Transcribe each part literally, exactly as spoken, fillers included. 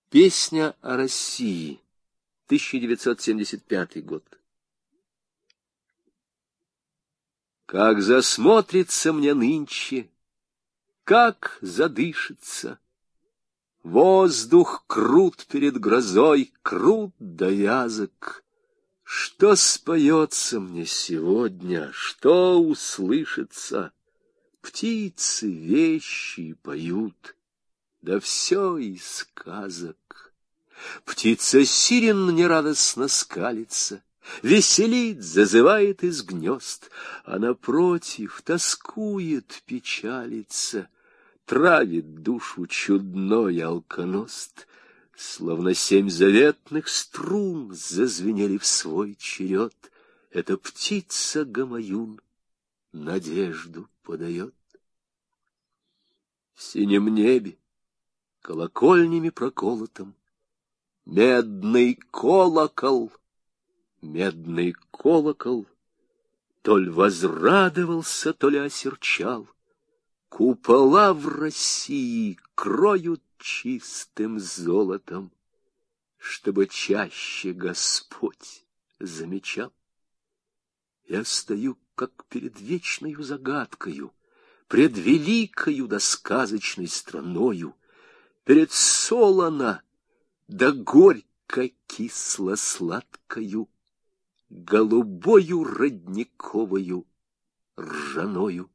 Песня о России, тысяча девятьсот семьдесят пятый год. Как засмотрится мне нынче, как задышится, воздух крут перед грозой, крут да вязок. Что споется мне сегодня, что услышится? Птицы вещи поют, да все из сказок. Птица сирен нерадостно скалится, веселит, зазывает из гнезд, а напротив тоскует, печалится, травит душу чудной алконост. Словно семь заветных струн зазвенели в свой черед. Эта птица Гамаюн надежду подает. В синем небе, колокольнями проколотом, медный колокол, медный колокол, то ли возрадовался, то ли осерчал. Купола в России кроют чистым золотом, чтобы чаще Господь замечал. Я стою, как перед вечною загадкою, пред великою да сказочной страною, перед солоно да горько-кисло-сладкою, голубою родниковою ржаною.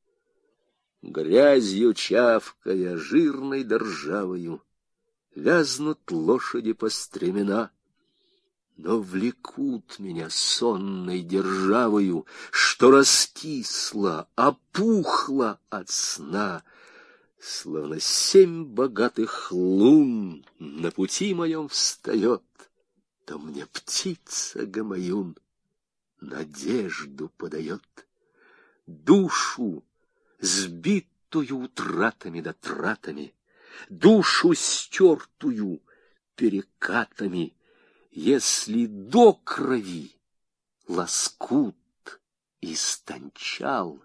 Грязью чавкая, жирной да ржавою, вязнут лошади по стремена, но влекут меня сонной державою, что раскисла, опухла от сна, словно семь богатых лун на пути моем встает, то мне птица Гамаюн надежду подает. Душу, сбитую утратами да тратами, душу стертую перекатами, если до крови лоскут истончал,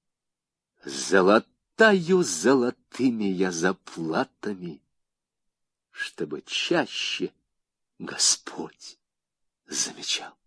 золотаю золотыми я заплатами, чтобы чаще Господь замечал.